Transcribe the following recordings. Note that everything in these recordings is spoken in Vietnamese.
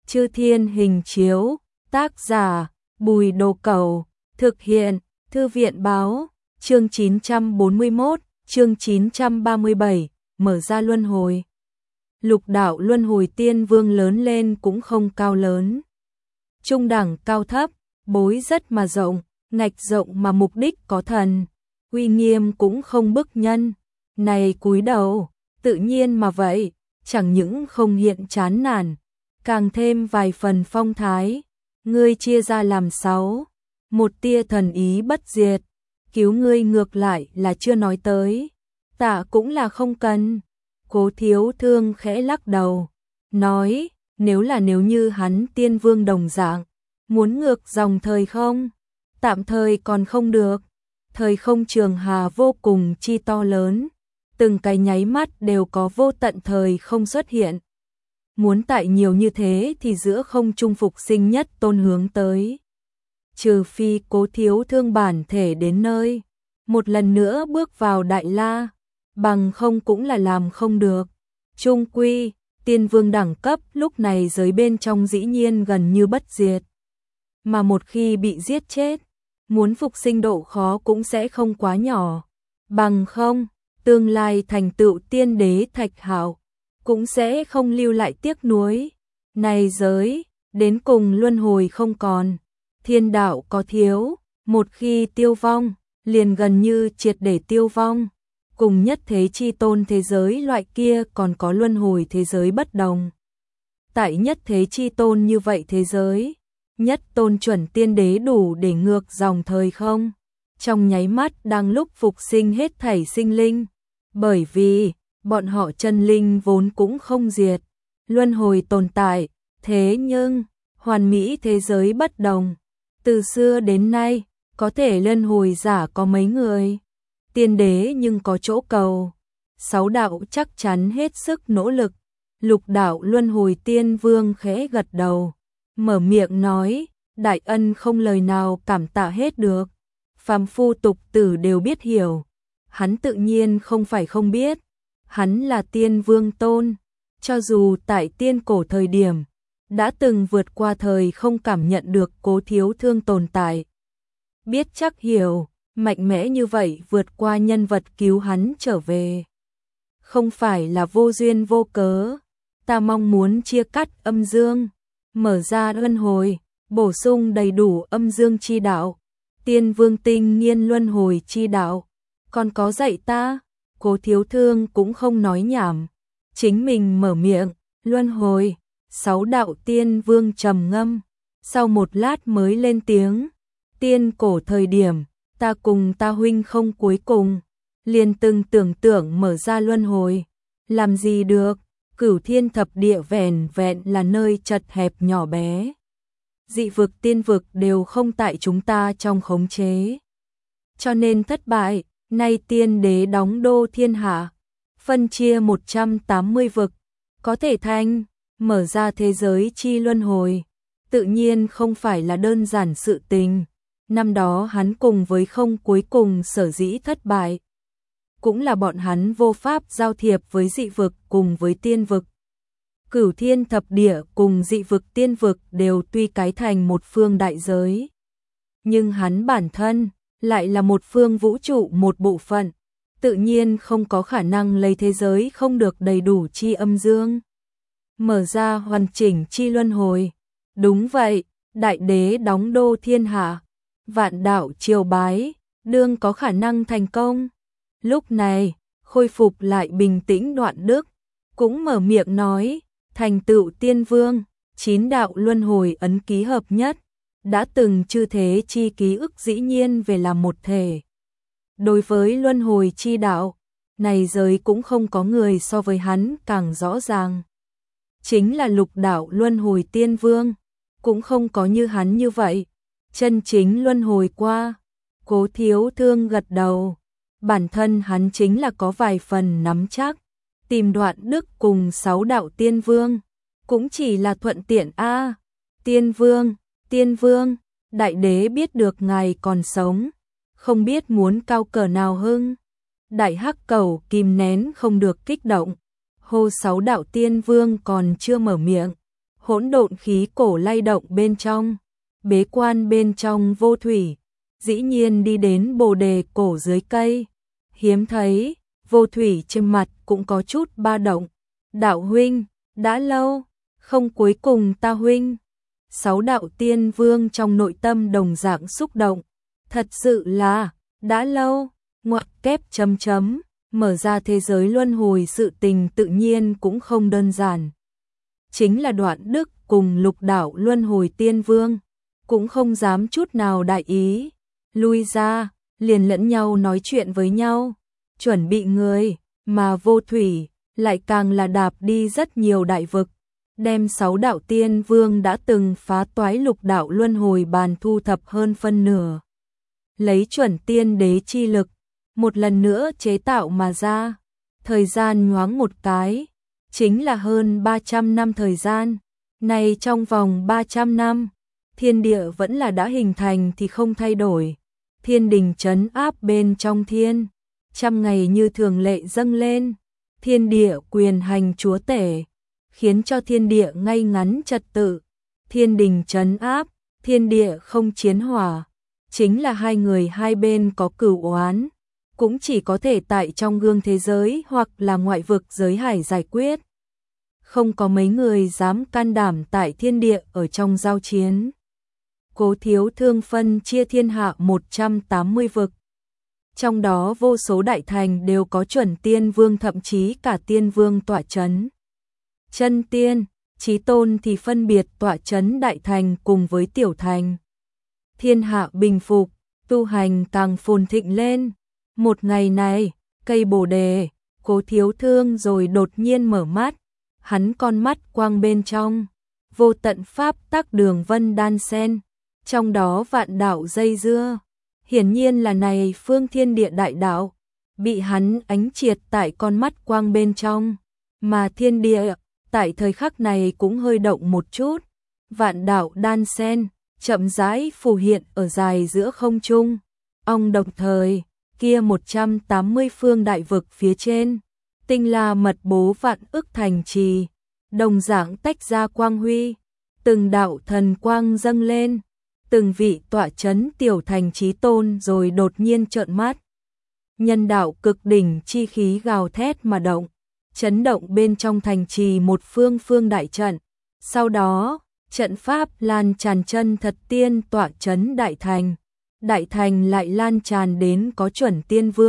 Chư Thiên Hình Chiếu, tác giả, Bùi Đồ Cẩu, thực hiện, Thư viện Báo, chương 941, chương 937, mở ra luân hồi. Lục đạo luân hồi tiên vương lớn lên cũng không cao lớn. Trung đẳng cao thấp, bối rất mà rộng, ngạch rộng mà mục đích có thần, uy nghiêm cũng không bức nhân. Này cúi đầu, tự nhiên mà vậy, chẳng những không hiện chán nản, càng thêm vài phần phong thái. Ngươi chia ra làm 6, một tia thần ý bất diệt, cứu ngươi ngược lại là chưa nói tới, tạ cũng là không cần. Cố Thiếu Thương khẽ lắc đầu, nói, nếu như hắn tiên vương đồng dạng, muốn ngược dòng thời không, tạm thời còn không được. Thời không trường hà vô cùng chi to lớn, từng cái nháy mắt đều có vô tận thời không xuất hiện. Muốn tại nhiều như thế thì giữa không trung phục sinh nhất tôn hướng tới. Trừ phi Cố Thiếu Thương bản thể đến nơi, một lần nữa bước vào Đại La, bằng không cũng là làm không được. Trung quy, tiên vương đẳng cấp lúc này giới bên trong dĩ nhiên gần như bất diệt. Mà một khi bị giết chết, muốn phục sinh độ khó cũng sẽ không quá nhỏ. Bằng không, tương lai thành tựu tiên đế Thạch Hạo cũng sẽ không lưu lại tiếc nuối. Này giới, đến cùng luân hồi không còn, thiên đạo có thiếu, một khi tiêu vong, liền gần như triệt để tiêu vong. Cùng nhất thế chi tôn thế giới loại kia còn có luân hồi thế giới bất đồng. Tại nhất thế chi tôn như vậy thế giới, nhất tôn chuẩn tiên đế đủ để ngược dòng thời không, trong nháy mắt đang lúc phục sinh hết thảy sinh linh, bởi vì bọn họ chân linh vốn cũng không diệt, luân hồi tồn tại, thế nhưng hoàn mỹ thế giới bất đồng, từ xưa đến nay có thể luân hồi giả có mấy người, tiên đế nhưng có chỗ cầu. 6 đạo chắc chắn hết sức nỗ lực. Lục đạo luân hồi tiên vương khẽ gật đầu, mở miệng nói, đại ân không lời nào cảm tạ hết được, phàm phu tục tử đều biết hiểu. Hắn tự nhiên không phải không biết, hắn là tiên vương tôn, cho dù tại tiên cổ thời điểm, đã từng vượt qua thời không cảm nhận được Cố Thiếu Thương tồn tại. Biết chắc hiểu, mạnh mẽ như vậy vượt qua nhân vật cứu hắn trở về. Không phải là vô duyên vô cớ, ta mong muốn chia cắt âm dương, mở ra luân hồi, bổ sung đầy đủ âm dương chi đạo, tiên vương tinh nghiên luân hồi chi đạo, còn có dạy ta. Cố Thiếu Thương cũng không nói nhảm, chính mình mở miệng, luân hồi. 6 đạo tiên vương trầm ngâm, sau một lát mới lên tiếng, tiên cổ thời điểm, ta cùng ta huynh không cuối cùng, liền từng tưởng tượng mở ra luân hồi, làm gì được, cửu thiên thập địa vẹn vẹn là nơi chật hẹp nhỏ bé. Dị vực tiên vực đều không tại chúng ta trong khống chế, cho nên thất bại. Nay tiên đế đóng đô thiên hạ, phân chia 180 vực, có thể thành, mở ra thế giới chi luân hồi, tự nhiên không phải là đơn giản sự tình. Năm đó hắn cùng với không cuối cùng sở dĩ thất bại, cũng là bọn hắn vô pháp giao thiệp với dị vực cùng với tiên vực. Cửu thiên thập địa cùng dị vực tiên vực đều tuy cái thành một phương đại giới, nhưng hắn bản thân lại là một phương vũ trụ một bộ phận, tự nhiên không có khả năng lấy thế giới không được đầy đủ chi âm dương, mở ra hoàn chỉnh chi luân hồi. Đúng vậy, đại đế đóng đô thiên hạ, vạn đạo triều bái, đương có khả năng thành công. Lúc này, khôi phục lại bình tĩnh Đoạn Đức, cũng mở miệng nói, thành tựu tiên vương, 9 đạo luân hồi ấn ký hợp nhất, đã từng chư thế chi ký ức dĩ nhiên về làm một thể. Đối với luân hồi chi đạo, này giới cũng không có người so với hắn càng rõ ràng. Chính là lục đạo luân hồi tiên vương, cũng không có như hắn như vậy, chân chính luân hồi qua. Cố Thiếu Thương gật đầu, bản thân hắn chính là có vài phần nắm chắc, tìm Đoạn Đức cùng 6 đạo tiên vương, cũng chỉ là thuận tiện a. Tiên vương, đại đế biết được ngài còn sống, không biết muốn cao cỡ nào hưng. Đại hắc cầu kìm nén không được kích động, hô 6 đạo tiên vương còn chưa mở miệng, hỗn độn khí cổ lay động bên trong, bế quan bên trong Vô Thủy, dĩ nhiên đi đến Bồ đề cổ dưới cây. Hiếm thấy, Vô Thủy trên mặt cũng có chút ba động. Đạo huynh, đã lâu, không cuối cùng ta huynh. 6 đạo tiên vương trong nội tâm đồng dạng xúc động. Thật sự là, đã lâu, ngoặc kép chấm chấm, mở ra thế giới luân hồi sự tình tự nhiên cũng không đơn giản. Chính là Đoạn Đức cùng Lục đạo luân hồi tiên vương, cũng không dám chút nào đại ý. Lui ra, liền lẫn nhau nói chuyện với nhau, chuẩn bị người, mà Vô Thủy lại càng là đạp đi rất nhiều đại vực, đem 6 đạo tiên vương đã từng phá toái lục đạo luân hồi bàn thu thập hơn phân nửa. Lấy chuẩn tiên đế chi lực, một lần nữa chế tạo mà ra, thời gian nhoáng một cái, chính là hơn 300 năm thời gian. Này trong vòng 300 năm, thiên địa vẫn là đã hình thành thì không thay đổi. Thiên đình trấn áp bên trong thiên, trăm ngày như thường lệ dâng lên, thiên địa quyền hành chúa tể, khiến cho thiên địa ngay ngắn trật tự. Thiên đình trấn áp, thiên địa không chiến hỏa, chính là hai người hai bên có cửu oán, cũng chỉ có thể tại trong gương thế giới hoặc là ngoại vực giới hải giải quyết. Không có mấy người dám can đảm tại thiên địa ở trong giao chiến. Cố Thiếu Thương phân chia thiên hạ 180 vực. Trong đó vô số đại thành đều có chuẩn tiên vương, thậm chí cả tiên vương tọa chấn. Chân tiên, chí tôn thì phân biệt tọa chấn đại thành cùng với tiểu thành. Thiên hạ bình phục, tu hành càng phồn thịnh lên. Một ngày này, cây bồ đề, Cố Thiếu Thương rồi đột nhiên mở mắt. Hắn con mắt quang bên trong, vô tận pháp tắc đường vân đan sen, trong đó vạn đạo dây dưa, hiển nhiên là này phương thiên địa đại đạo, bị hắn ánh triệt tại con mắt quang bên trong, mà thiên địa tại thời khắc này cũng hơi động một chút, vạn đạo đan sen, chậm rãi phù hiện ở dài giữa không trung. Đồng thời, kia 180 phương đại vực phía trên, tinh la mật bố vạn ức thành trì, đồng dạng tách ra quang huy, từng đạo thần quang dâng lên, từng vị tọa chấn tiểu thành chí tôn rồi đột nhiên trợn mắt. Nhân đạo cực đỉnh chi khí gào thét mà động, chấn động bên trong thành trì một phương phương đại trận. Sau đó, trận pháp lan tràn chân thật tiên tọa chấn đại thành lại lan tràn đến có chuẩn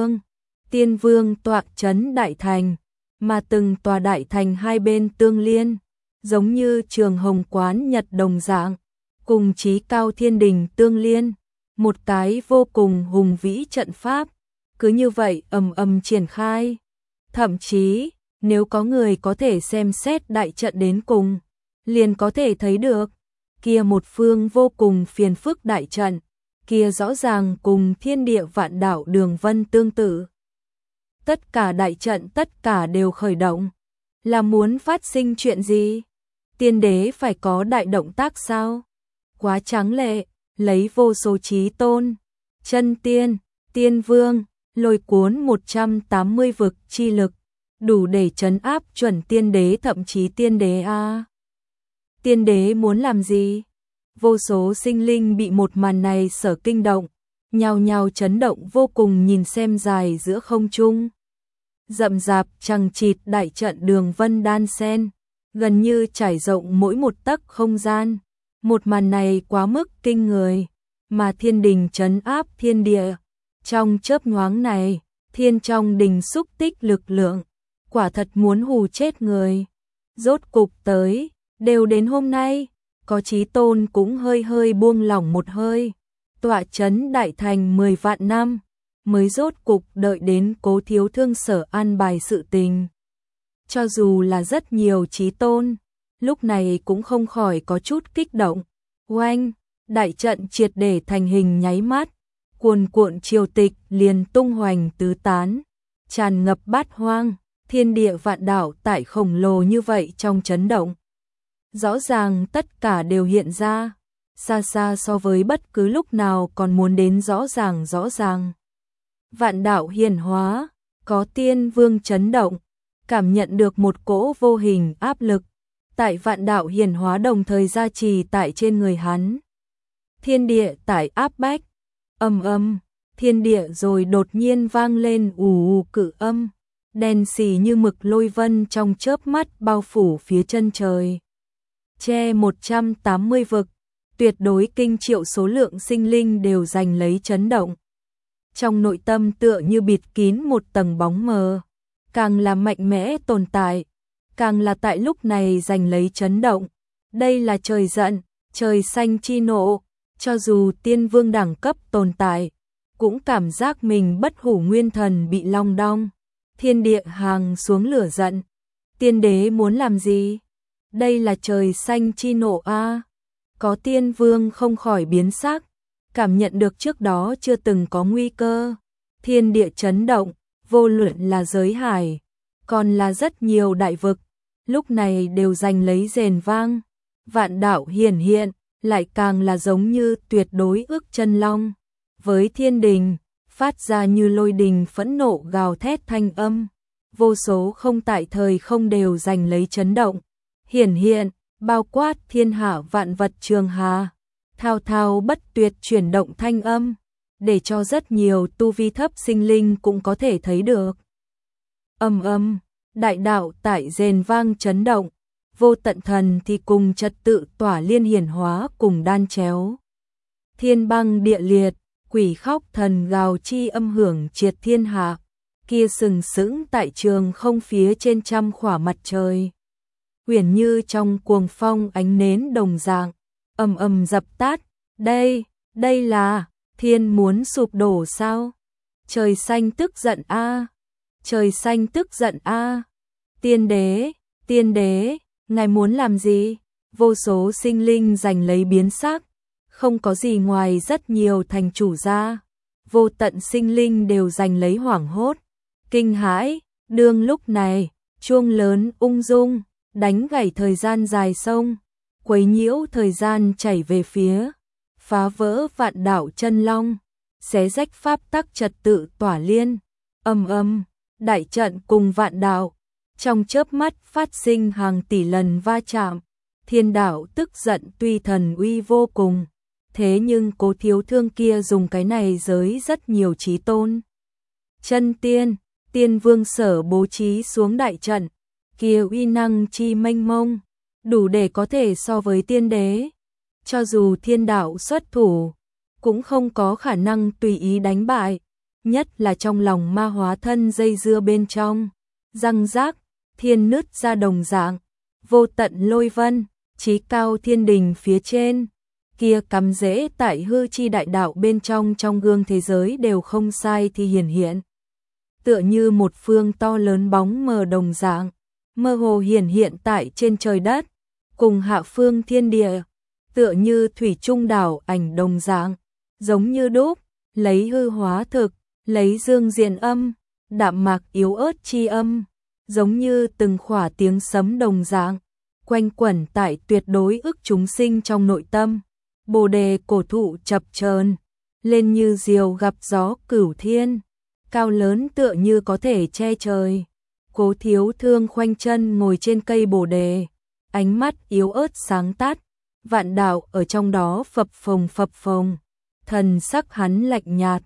tiên vương tọa chấn đại thành, mà từng tòa đại thành hai bên tương liên, giống như trường hồng quán nhật đồng dạng, cùng chí cao thiên đình tương liên, một cái vô cùng hùng vĩ trận pháp, cứ như vậy ầm ầm triển khai. Thậm chí, nếu có người có thể xem xét đại trận đến cùng, liền có thể thấy được, kia một phương vô cùng phiền phức đại trận, kia rõ ràng cùng thiên địa vạn đạo đường vân tương tự. Tất cả đại trận tất cả đều khởi động, là muốn phát sinh chuyện gì? Tiên đế phải có đại động tác sao? Quá tráng lệ, lấy vô số chí tôn, chân tiên, tiên vương, lôi cuốn 180 vực chi lực, đủ để trấn áp chuẩn tiên đế, thậm chí tiên đế a. Tiên đế muốn làm gì? Vô số sinh linh bị một màn này sở kinh động, nhao nhao chấn động vô cùng nhìn xem dài giữa không trung. Rậm rạp chằng chịt đại trận đường vân đan sen, gần như trải rộng mỗi một tấc không gian. Một màn này quá mức kinh người, mà thiên đình trấn áp thiên địa. Trong chớp nhoáng này, thiên trong đình xúc tích lực lượng, quả thật muốn hù chết người. Rốt cục tới, đều đến hôm nay, có chí tôn cũng hơi hơi buông lỏng một hơi. Tọa chấn đại thành 10 vạn năm, mới rốt cục đợi đến Cố Thiếu Thương sở an bài sự tình. Cho dù là rất nhiều chí tôn, lúc này cũng không khỏi có chút kích động. Oanh, đại trận triệt để thành hình nháy mắt, cuồn cuộn triều tịch liền tung hoành tứ tán, tràn ngập bát hoang, thiên địa vạn đạo tại khổng lồ như vậy trong chấn động. Rõ ràng tất cả đều hiện ra, xa xa so với bất cứ lúc nào còn muốn đến rõ ràng. Vạn đạo hiển hóa, có tiên vương chấn động, cảm nhận được một cỗ vô hình áp lực, tại vạn đạo hiển hóa đồng thời gia trì tại trên người hắn. Thiên địa tại áp bách, ầm ầm, thiên địa rồi đột nhiên vang lên ù cự âm, đen xì như mực lôi vân trong chớp mắt bao phủ phía chân trời. Che 180 vực, tuyệt đối kinh triệu số lượng sinh linh đều giành lấy chấn động. Trong nội tâm tựa như bịt kín một tầng bóng mờ, càng là mạnh mẽ tồn tại, càng là tại lúc này giành lấy chấn động. Đây là trời giận, trời xanh chi nộ, cho dù tiên vương đẳng cấp tồn tại, cũng cảm giác mình bất hủ nguyên thần bị long đong. Thiên địa hàng xuống lửa giận, tiên đế muốn làm gì? Đây là trời xanh chi nộ a. Có tiên vương không khỏi biến sắc, cảm nhận được trước đó chưa từng có nguy cơ. Thiên địa chấn động, vô luận là giới hải, còn là rất nhiều đại vực, lúc này đều giành lấy rền vang. Vạn đạo hiển hiện, lại càng là giống như tuyệt đối ước chân long. Với thiên đình, phát ra như lôi đình phẫn nộ gào thét thanh âm. Vô số không tại thời không đều giành lấy chấn động. Hiển hiện, bao quát thiên hạ vạn vật trường hà. Thao thao bất tuyệt chuyển động thanh âm, để cho rất nhiều tu vi thấp sinh linh cũng có thể thấy được. Âm âm, đại đạo tại rền vang chấn động, vô tận thần thì cùng trật tự tỏa liên hiển hóa cùng đan chéo. Thiên băng địa liệt, quỷ khóc thần gào chi âm hưởng triệt thiên hạ, kia sừng sững tại trường không phía trên trăm khỏa mặt trời. Uyển như trong cuồng phong ánh nến đồng dạng, ầm ầm dập tắt. Đây là thiên muốn sụp đổ sao? Trời xanh tức giận a, trời xanh tức giận a. Tiên đế, ngài muốn làm gì? Vô số sinh linh giành lấy biến sắc, không có gì ngoài rất nhiều thành chủ ra, vô tận sinh linh đều giành lấy hoảng hốt, kinh hãi. Đương lúc này, chuông lớn ung dung, đánh gãy thời gian dài sông, quấy nhiễu thời gian chảy về phía, phá vỡ vạn đạo chân long, xé rách pháp tắc trật tự tỏa liên. Âm âm, đại trận cùng vạn đạo, trong chớp mắt phát sinh hàng tỷ lần va chạm. Thiên đạo tức giận tuy thần uy vô cùng, thế nhưng Cố Thiếu Thương kia dùng cái này giới rất nhiều chí tôn. Chân tiên, tiên vương sở bố trí xuống đại trận, kia uy năng chi mênh mông, đủ để có thể so với tiên đế. Cho dù thiên đạo xuất thủ, cũng không có khả năng tùy ý đánh bại, nhất là trong lòng ma hóa thân dây dưa bên trong. Răng rác, thiên nứt ra đồng dạng, vô tận lôi vân, chí cao thiên đình phía trên, kia cắm rễ tại hư chi đại đạo bên trong gương thế giới đều không sai thì hiển hiện. Tựa như một phương to lớn bóng mờ đồng dạng, mơ hồ hiển hiện tại trên trời đất, cùng hạ phương thiên địa, tựa như thủy trung đảo ảnh đồng dạng, giống như đúc, lấy hư hóa thực, lấy dương diện âm, đạm mạc yếu ớt chi âm, giống như từng khỏa tiếng sấm đồng dạng, quanh quẩn tại tuyệt đối ức chúng sinh trong nội tâm. Bồ đề cổ thụ chập chờn lên như diều gặp gió cửu thiên, cao lớn tựa như có thể che trời. Cố Thiếu Thương khoanh chân ngồi trên cây bồ đề, ánh mắt yếu ớt sáng tắt, vạn đạo ở trong đó phập phồng, thần sắc hắn lạnh nhạt,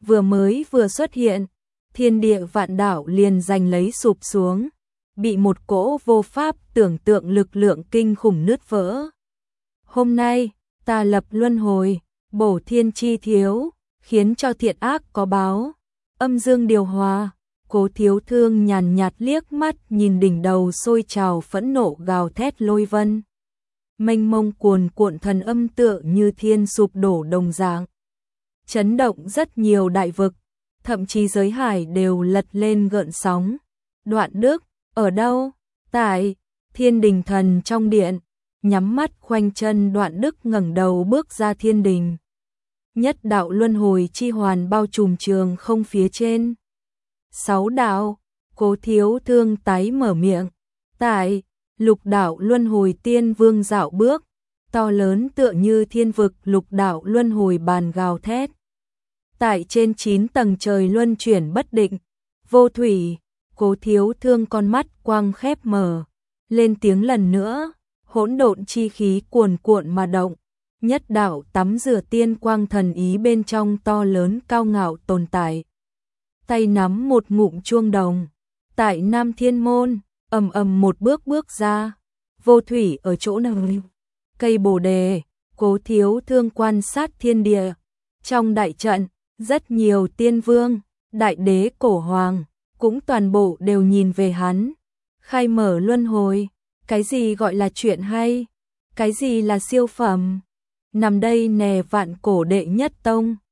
vừa xuất hiện, thiên địa vạn đạo liền giành lấy sụp xuống, bị một cỗ vô pháp tưởng tượng lực lượng kinh khủng nứt vỡ. Hôm nay, ta lập luân hồi, bổ thiên chi thiếu, khiến cho thiện ác có báo, âm dương điều hòa. Cố Thiếu Thương nhàn nhạt liếc mắt nhìn đỉnh đầu sôi trào phẫn nộ gào thét lôi vân. Mênh mông cuồn cuộn thần âm tựa như thiên sụp đổ đồng dạng. Chấn động rất nhiều đại vực, thậm chí giới hải đều lật lên gợn sóng. Đoạn Đức, ở đâu? Tại Thiên Đình Thần trong điện, nhắm mắt khoanh chân Đoạn Đức ngẩng đầu bước ra thiên đình. Nhất đạo luân hồi chi hoàn bao trùm trường không phía trên. 6 đạo, Cố Thiếu Thương tái mở miệng. Tại lục đạo luân hồi tiên vương dạo bước, to lớn tựa như thiên vực lục đạo luân hồi bàn gào thét. Tại trên 9 tầng trời luân chuyển bất định, vô thủy, Cố Thiếu Thương con mắt quang khép mở, lên tiếng lần nữa, hỗn độn chi khí cuồn cuộn mà động, nhất đạo tắm rửa tiên quang thần ý bên trong to lớn cao ngạo tồn tại. Tay nắm một ngụm chuông đồng, tại Nam Thiên Môn, ầm ầm một bước bước ra, Vô Thủy ở chỗ nào? Cây Bồ đề, Cố Thiếu Thương quan sát thiên địa. Trong đại trận, rất nhiều tiên vương, đại đế cổ hoàng, cũng toàn bộ đều nhìn về hắn. Khai mở luân hồi, cái gì gọi là chuyện hay? Cái gì là siêu phẩm? Nằm đây nè vạn cổ đệ nhất tông.